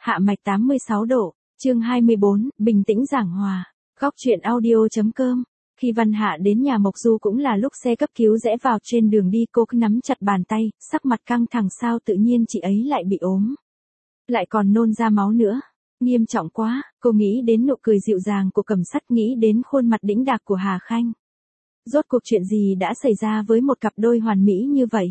Hạ mạch 86 độ, chương 24, bình tĩnh giảng hòa. Góc truyện audio.com. Khi Văn Hạ đến nhà Mộc Du cũng là lúc xe cấp cứu rẽ vào trên đường đi, cô cứ nắm chặt bàn tay, sắc mặt căng thẳng, sao tự nhiên chị ấy lại bị ốm. Lại còn nôn ra máu nữa. Nghiêm trọng quá, cô nghĩ đến nụ cười dịu dàng của Cẩm Sắt, nghĩ đến khuôn mặt đĩnh đạc của Hà Khanh. Rốt cuộc chuyện gì đã xảy ra với một cặp đôi hoàn mỹ như vậy?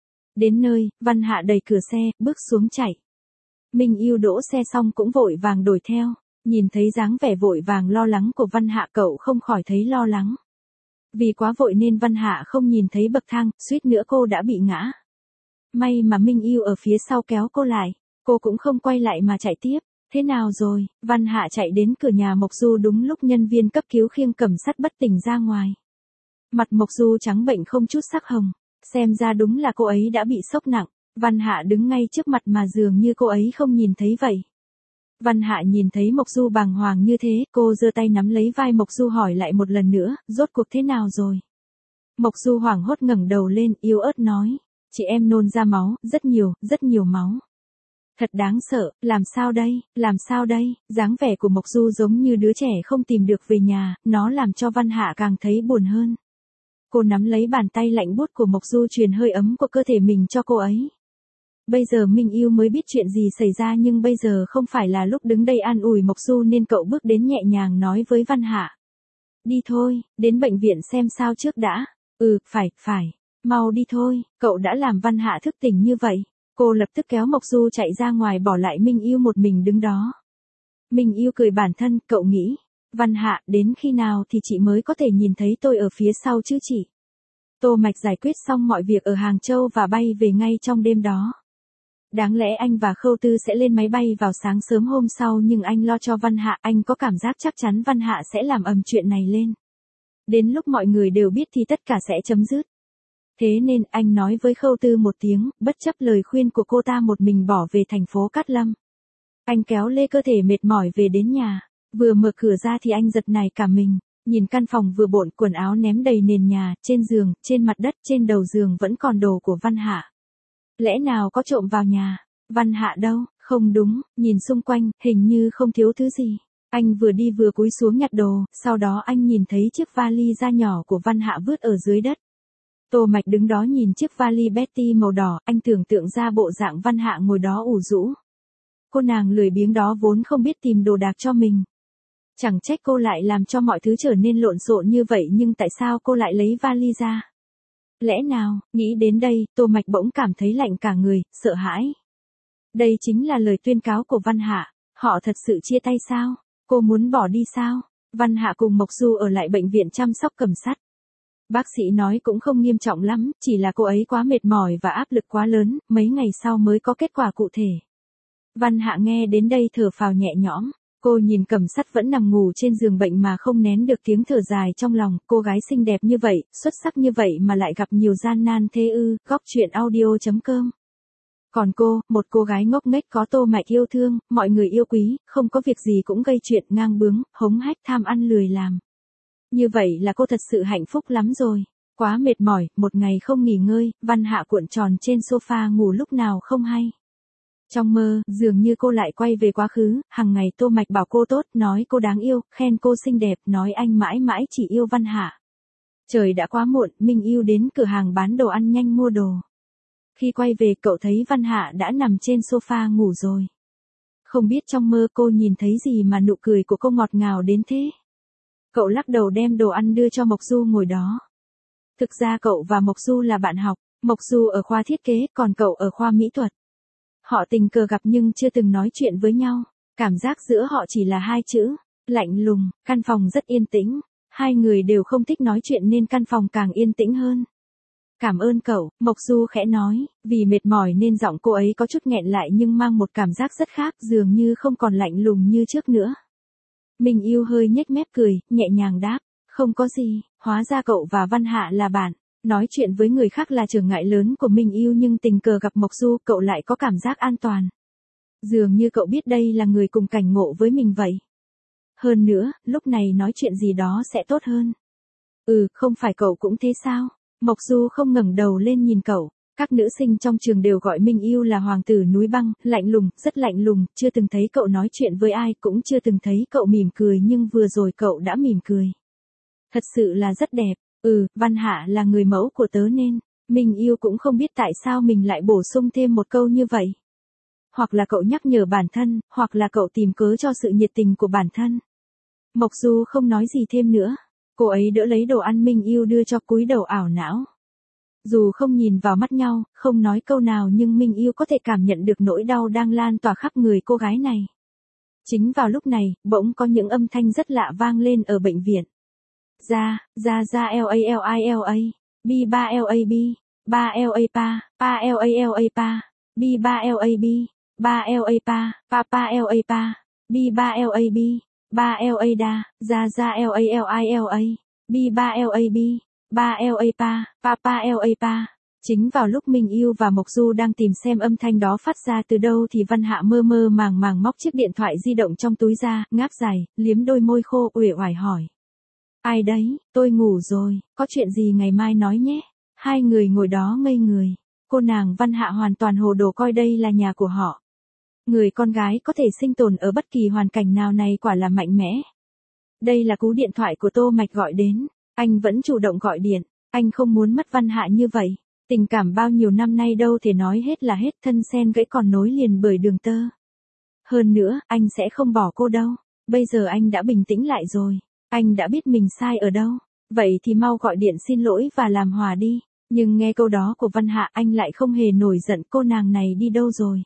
Đến nơi, Văn Hạ đẩy cửa xe, bước xuống chạy. Minh Yêu đỗ xe xong cũng vội vàng đuổi theo, nhìn thấy dáng vẻ vội vàng lo lắng của Văn Hạ, cậu không khỏi thấy lo lắng. Vì quá vội nên Văn Hạ không nhìn thấy bậc thang, suýt nữa cô đã bị ngã. May mà Minh Yêu ở phía sau kéo cô lại, cô cũng không quay lại mà chạy tiếp. Thế nào rồi? Văn Hạ chạy đến cửa nhà Mộc Du đúng lúc nhân viên cấp cứu khiêng Cẩm Sắt bất tỉnh ra ngoài. Mặt Mộc Du trắng bệnh không chút sắc hồng, xem ra đúng là cô ấy đã bị sốc nặng. Văn Hạ đứng ngay trước mặt mà dường như cô ấy không nhìn thấy vậy. Văn Hạ nhìn thấy Mộc Du bàng hoàng như thế, cô giơ tay nắm lấy vai Mộc Du hỏi lại một lần nữa, rốt cuộc thế nào rồi? Mộc Du hoảng hốt ngẩng đầu lên, yếu ớt nói, chị em nôn ra máu, rất nhiều máu. Thật đáng sợ, làm sao đây, dáng vẻ của Mộc Du giống như đứa trẻ không tìm được về nhà, nó làm cho Văn Hạ càng thấy buồn hơn. Cô nắm lấy bàn tay lạnh buốt của Mộc Du, truyền hơi ấm của cơ thể mình cho cô ấy. Bây giờ Minh Yêu mới biết chuyện gì xảy ra, nhưng bây giờ không phải là lúc đứng đây an ủi Mộc Du nên cậu bước đến nhẹ nhàng nói với Văn Hạ. Đi thôi, đến bệnh viện xem sao trước đã. Phải, mau đi thôi, cậu đã làm Văn Hạ thức tỉnh như vậy. Cô lập tức kéo Mộc Du chạy ra ngoài, bỏ lại Minh Yêu một mình đứng đó. Minh Yêu cười bản thân, cậu nghĩ, Văn Hạ, đến khi nào thì chị mới có thể nhìn thấy tôi ở phía sau chứ chị? Tô Mạch giải quyết xong mọi việc ở Hàng Châu và bay về ngay trong đêm đó. Đáng lẽ anh và Khâu Tư sẽ lên máy bay vào sáng sớm hôm sau, nhưng anh lo cho Văn Hạ, anh có cảm giác chắc chắn Văn Hạ sẽ làm ầm chuyện này lên. Đến lúc mọi người đều biết thì tất cả sẽ chấm dứt. Thế nên anh nói với Khâu Tư một tiếng, bất chấp lời khuyên của cô ta một mình bỏ về thành phố Cát Lâm. Anh kéo lê cơ thể mệt mỏi về đến nhà, vừa mở cửa ra thì anh giật nảy cả mình, nhìn căn phòng vừa bộn, quần áo ném đầy nền nhà, trên giường, trên mặt đất, trên đầu giường vẫn còn đồ của Văn Hạ. Lẽ nào có trộm vào nhà? Văn Hạ đâu? Không đúng, nhìn xung quanh, hình như không thiếu thứ gì. Anh vừa đi vừa cúi xuống nhặt đồ, sau đó anh nhìn thấy chiếc vali da nhỏ của Văn Hạ vứt ở dưới đất. Tô Mạch đứng đó nhìn chiếc vali Betty màu đỏ, anh tưởng tượng ra bộ dạng Văn Hạ ngồi đó ủ rũ. Cô nàng lười biếng đó vốn không biết tìm đồ đạc cho mình. Chẳng trách cô lại làm cho mọi thứ trở nên lộn xộn như vậy, nhưng tại sao cô lại lấy vali ra? Lẽ nào, nghĩ đến đây, Tô Mạch bỗng cảm thấy lạnh cả người, sợ hãi. Đây chính là lời tuyên cáo của Văn Hạ, họ thật sự chia tay sao? Cô muốn bỏ đi sao? Văn Hạ cùng Mộc Du ở lại bệnh viện chăm sóc Cẩm Sắt. Bác sĩ nói cũng không nghiêm trọng lắm, chỉ là cô ấy quá mệt mỏi và áp lực quá lớn, mấy ngày sau mới có kết quả cụ thể. Văn Hạ nghe đến đây thở phào nhẹ nhõm, cô nhìn Cẩm Sắt vẫn nằm ngủ trên giường bệnh mà không nén được tiếng thở dài trong lòng, cô gái xinh đẹp như vậy, xuất sắc như vậy mà lại gặp nhiều gian nan thế ư? Góc truyện audio.com. Còn cô, một cô gái ngốc nghếch có Tô Mạch yêu thương, mọi người yêu quý, không có việc gì cũng gây chuyện, ngang bướng, hống hách, tham ăn lười làm. Như vậy là cô thật sự hạnh phúc lắm rồi. Quá mệt mỏi, một ngày không nghỉ ngơi, Văn Hạ cuộn tròn trên sofa ngủ lúc nào không hay. Trong mơ, dường như cô lại quay về quá khứ, hàng ngày Tô Mạch bảo cô tốt, nói cô đáng yêu, khen cô xinh đẹp, nói anh mãi mãi chỉ yêu Văn Hạ. Trời đã quá muộn, Minh Yêu đến cửa hàng bán đồ ăn nhanh mua đồ. Khi quay về, cậu thấy Văn Hạ đã nằm trên sofa ngủ rồi. Không biết trong mơ cô nhìn thấy gì mà nụ cười của cô ngọt ngào đến thế. Cậu lắc đầu đem đồ ăn đưa cho Mộc Du ngồi đó. Thực ra cậu và Mộc Du là bạn học, Mộc Du ở khoa thiết kế, còn cậu ở khoa mỹ thuật. Họ tình cờ gặp nhưng chưa từng nói chuyện với nhau, cảm giác giữa họ chỉ là hai chữ, lạnh lùng. Căn phòng rất yên tĩnh, hai người đều không thích nói chuyện nên căn phòng càng yên tĩnh hơn. Cảm ơn cậu, Mộc Du khẽ nói, vì mệt mỏi nên giọng cô ấy có chút nghẹn lại nhưng mang một cảm giác rất khác, dường như không còn lạnh lùng như trước nữa. Minh Yêu hơi nhếch mép cười, nhẹ nhàng đáp, không có gì, hóa ra cậu và Văn Hạ là bạn. Nói chuyện với người khác là trở ngại lớn của Minh Yêu, nhưng tình cờ gặp Mộc Du, cậu lại có cảm giác an toàn. Dường như cậu biết đây là người cùng cảnh ngộ với mình vậy. Hơn nữa, lúc này nói chuyện gì đó sẽ tốt hơn. Không phải cậu cũng thế sao? Mộc Du không ngẩng đầu lên nhìn cậu. Các nữ sinh trong trường đều gọi Minh Yêu là hoàng tử núi băng, lạnh lùng, rất lạnh lùng, chưa từng thấy cậu nói chuyện với ai, cũng chưa từng thấy cậu mỉm cười nhưng vừa rồi cậu đã mỉm cười. Thật sự là rất đẹp. Văn Hạ là người mẫu của tớ nên, Minh Yêu cũng không biết tại sao mình lại bổ sung thêm một câu như vậy. Hoặc là cậu nhắc nhở bản thân, hoặc là cậu tìm cớ cho sự nhiệt tình của bản thân. Mộc Du không nói gì thêm nữa. Cô ấy đỡ lấy đồ ăn Minh Yêu đưa cho, cúi đầu ảo não. Dù không nhìn vào mắt nhau, không nói câu nào nhưng Minh Yêu có thể cảm nhận được nỗi đau đang lan tỏa khắp người cô gái này. Chính vào lúc này, bỗng có những âm thanh rất lạ vang lên ở bệnh viện. Ra LA, B3LAB, 3LA pa LA, B3LAB, 3LA pa LA, B3LAB, 3LA đa, ra LA, B3LAB, 3LA pa LA. Chính vào lúc Minh Yêu và Mộc Du đang tìm xem âm thanh đó phát ra từ đâu thì Văn Hạ mơ mơ màng màng móc chiếc điện thoại di động trong túi ra, ngáp dài, liếm đôi môi khô, uể oải hỏi. Ai đấy, tôi ngủ rồi, có chuyện gì ngày mai nói nhé. Hai người ngồi đó ngây người. Cô nàng Văn Hạ hoàn toàn hồ đồ coi đây là nhà của họ. Người con gái có thể sinh tồn ở bất kỳ hoàn cảnh nào này quả là mạnh mẽ. Đây là cú điện thoại của Tô Mạch gọi đến. Anh vẫn chủ động gọi điện. Anh không muốn mất Văn Hạ như vậy. Tình cảm bao nhiêu năm nay đâu thể nói hết là hết, thân sen gãy còn nối liền bởi đường tơ. Hơn nữa, anh sẽ không bỏ cô đâu. Bây giờ anh đã bình tĩnh lại rồi. Anh đã biết mình sai ở đâu. Vậy thì mau gọi điện xin lỗi và làm hòa đi. Nhưng nghe câu đó của Văn Hạ anh lại không hề nổi giận, cô nàng này đi đâu rồi?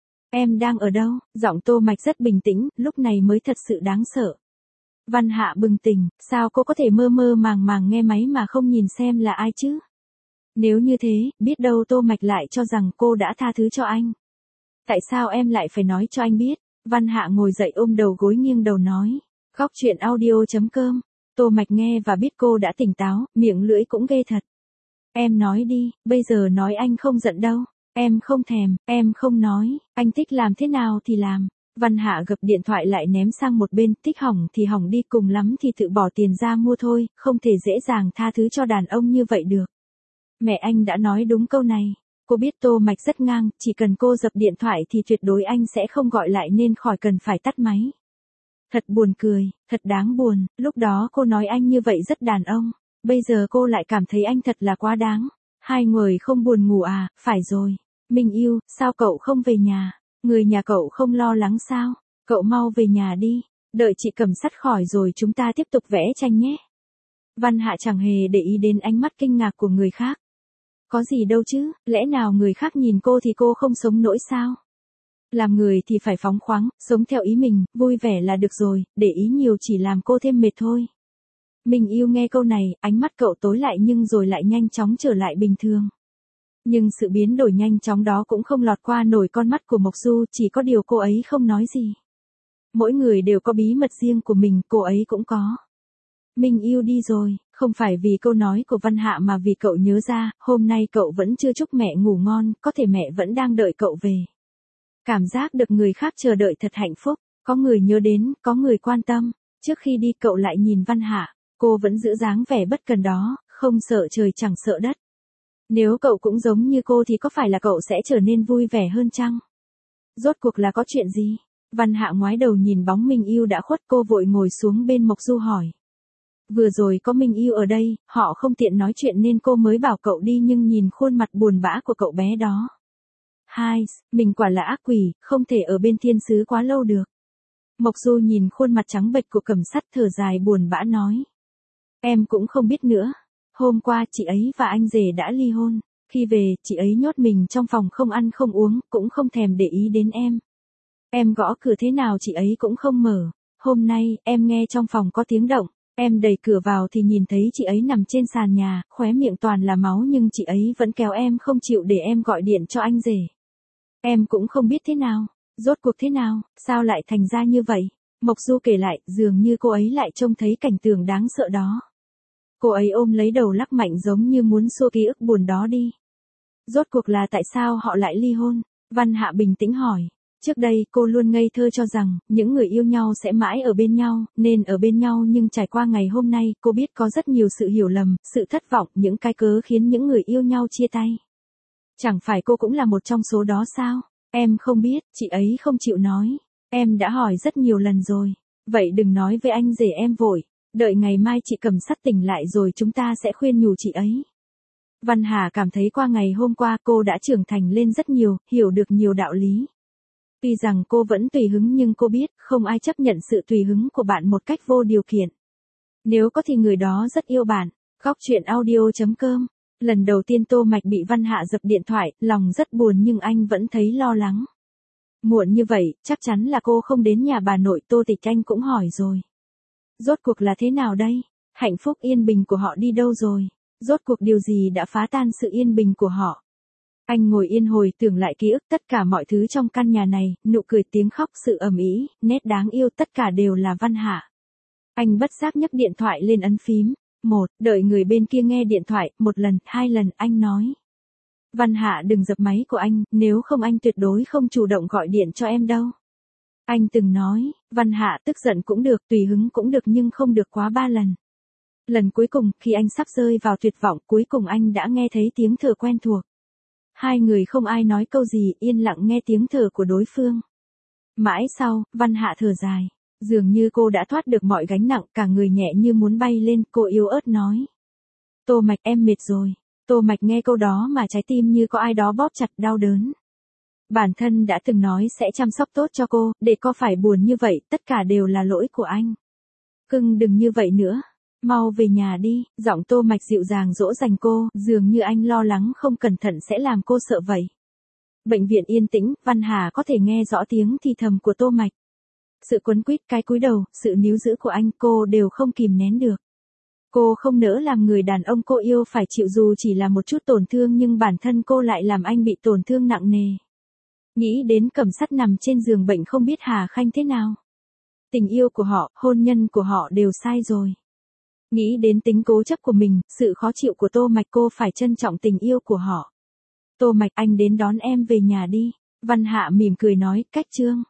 Em đang ở đâu? Giọng Tô Mạch rất bình tĩnh, lúc này mới thật sự đáng sợ. Văn Hạ bừng tỉnh, sao cô có thể mơ mơ màng màng nghe máy mà không nhìn xem là ai chứ? Nếu như thế, biết đâu Tô Mạch lại cho rằng cô đã tha thứ cho anh. Tại sao em lại phải nói cho anh biết? Văn Hạ ngồi dậy ôm đầu gối nghiêng đầu nói. Góc chuyện audio.com. Tô Mạch nghe và biết cô đã tỉnh táo, miệng lưỡi cũng ghê thật. Em nói đi, bây giờ nói anh không giận đâu. Em không thèm, em không nói, anh thích làm thế nào thì làm. Văn Hạ gập điện thoại lại ném sang một bên, thích hỏng thì hỏng đi, cùng lắm thì tự bỏ tiền ra mua thôi, không thể dễ dàng tha thứ cho đàn ông như vậy được. Mẹ anh đã nói đúng câu này. Cô biết Tô Mạch rất ngang, chỉ cần cô dập điện thoại thì tuyệt đối anh sẽ không gọi lại nên khỏi cần phải tắt máy. Thật buồn cười, thật đáng buồn, lúc đó cô nói anh như vậy rất đàn ông, bây giờ cô lại cảm thấy anh thật là quá đáng. Hai người không buồn ngủ à? Phải rồi. Minh Yêu, sao cậu không về nhà? Người nhà cậu không lo lắng sao? Cậu mau về nhà đi, đợi chị cầm sắt khỏi rồi chúng ta tiếp tục vẽ tranh nhé. Văn Hạ chẳng hề để ý đến ánh mắt kinh ngạc của người khác. Có gì đâu chứ, lẽ nào người khác nhìn cô thì cô không sống nổi sao? Làm người thì phải phóng khoáng, sống theo ý mình, vui vẻ là được rồi, để ý nhiều chỉ làm cô thêm mệt thôi. Minh Yêu nghe câu này, ánh mắt cậu tối lại nhưng rồi lại nhanh chóng trở lại bình thường. Nhưng sự biến đổi nhanh chóng đó cũng không lọt qua nổi con mắt của Mộc Du, chỉ có điều cô ấy không nói gì. Mỗi người đều có bí mật riêng của mình, cô ấy cũng có. Minh Yêu đi rồi, không phải vì câu nói của Văn Hạ mà vì cậu nhớ ra, hôm nay cậu vẫn chưa chúc mẹ ngủ ngon, có thể mẹ vẫn đang đợi cậu về. Cảm giác được người khác chờ đợi thật hạnh phúc, có người nhớ đến, có người quan tâm. Trước khi đi cậu lại nhìn Văn Hạ, cô vẫn giữ dáng vẻ bất cần đó, không sợ trời chẳng sợ đất. Nếu cậu cũng giống như cô thì có phải là cậu sẽ trở nên vui vẻ hơn chăng? Rốt cuộc là có chuyện gì? Văn Hạ ngoái đầu nhìn bóng Minh Yêu đã khuất, cô vội ngồi xuống bên Mộc Du hỏi. Vừa rồi có Minh Yêu ở đây, họ không tiện nói chuyện nên cô mới bảo cậu đi, nhưng nhìn khuôn mặt buồn bã của cậu bé đó. Hai, mình quả là ác quỷ, không thể ở bên thiên sứ quá lâu được. Mộc Du nhìn khuôn mặt trắng bệch của Cẩm Sắt thở dài buồn bã nói. Em cũng không biết nữa. Hôm qua chị ấy và anh rể đã ly hôn. Khi về, chị ấy nhốt mình trong phòng không ăn không uống, cũng không thèm để ý đến em. Em gõ cửa thế nào chị ấy cũng không mở. Hôm nay, em nghe trong phòng có tiếng động. Em đẩy cửa vào thì nhìn thấy chị ấy nằm trên sàn nhà, khóe miệng toàn là máu nhưng chị ấy vẫn kéo em không chịu để em gọi điện cho anh rể. Em cũng không biết thế nào, rốt cuộc thế nào, sao lại thành ra như vậy. Mộc Du kể lại, dường như cô ấy lại trông thấy cảnh tượng đáng sợ đó. Cô ấy ôm lấy đầu lắc mạnh giống như muốn xua ký ức buồn đó đi. Rốt cuộc là tại sao họ lại ly hôn? Văn Hạ bình tĩnh hỏi. Trước đây cô luôn ngây thơ cho rằng, những người yêu nhau sẽ mãi ở bên nhau, nên ở bên nhau, nhưng trải qua ngày hôm nay, cô biết có rất nhiều sự hiểu lầm, sự thất vọng, những cái cớ khiến những người yêu nhau chia tay. Chẳng phải cô cũng là một trong số đó sao? Em không biết, chị ấy không chịu nói. Em đã hỏi rất nhiều lần rồi. Vậy đừng nói với anh rể em vội. Đợi ngày mai chị Cầm Sắt tỉnh lại rồi chúng ta sẽ khuyên nhủ chị ấy. Văn Hà cảm thấy qua ngày hôm qua cô đã trưởng thành lên rất nhiều, hiểu được nhiều đạo lý. Tuy rằng cô vẫn tùy hứng nhưng cô biết không ai chấp nhận sự tùy hứng của bạn một cách vô điều kiện. Nếu có thì người đó rất yêu bạn. Góc chuyện audio.com. Lần đầu tiên Tô Mạch bị Văn Hạ dập điện thoại, lòng rất buồn nhưng anh vẫn thấy lo lắng. Muộn như vậy, chắc chắn là cô không đến nhà bà nội Tô Tịch, anh cũng hỏi rồi. Rốt cuộc là thế nào đây? Hạnh phúc yên bình của họ đi đâu rồi? Rốt cuộc điều gì đã phá tan sự yên bình của họ? Anh ngồi yên hồi tưởng lại ký ức tất cả mọi thứ trong căn nhà này, nụ cười tiếng khóc sự ầm ĩ, nét đáng yêu tất cả đều là Văn Hạ. Anh bất giác nhấc điện thoại lên ấn phím. Đợi người bên kia nghe điện thoại, 1 lần, 2 lần, anh nói. Văn Hạ đừng dập máy của anh, nếu không anh tuyệt đối không chủ động gọi điện cho em đâu. Anh từng nói, Văn Hạ tức giận cũng được, tùy hứng cũng được nhưng không được quá 3 lần. Lần cuối cùng, khi anh sắp rơi vào tuyệt vọng, cuối cùng anh đã nghe thấy tiếng thở quen thuộc. Hai người không ai nói câu gì, yên lặng nghe tiếng thở của đối phương. Mãi sau, Văn Hạ thở dài. Dường như cô đã thoát được mọi gánh nặng, cả người nhẹ như muốn bay lên, cô yếu ớt nói. Tô Mạch em mệt rồi. Tô Mạch nghe câu đó mà trái tim như có ai đó bóp chặt, đau đớn. Bản thân đã từng nói sẽ chăm sóc tốt cho cô, để cô phải buồn như vậy, tất cả đều là lỗi của anh. Cưng đừng như vậy nữa. Mau về nhà đi, giọng Tô Mạch dịu dàng dỗ dành cô, dường như anh lo lắng không cẩn thận sẽ làm cô sợ vậy. Bệnh viện yên tĩnh, Văn Hà có thể nghe rõ tiếng thì thầm của Tô Mạch. Sự quấn quýt, cái cúi đầu, sự níu giữ của anh cô đều không kìm nén được. Cô không nỡ làm người đàn ông cô yêu phải chịu dù chỉ là một chút tổn thương nhưng bản thân cô lại làm anh bị tổn thương nặng nề. Nghĩ đến Cẩm Sắt nằm trên giường bệnh không biết Hà Khanh thế nào. Tình yêu của họ, hôn nhân của họ đều sai rồi. Nghĩ đến tính cố chấp của mình, sự khó chịu của Tô Mạch cô phải trân trọng tình yêu của họ. Tô Mạch anh đến đón em về nhà đi. Văn Hạ mỉm cười nói, cách Trương.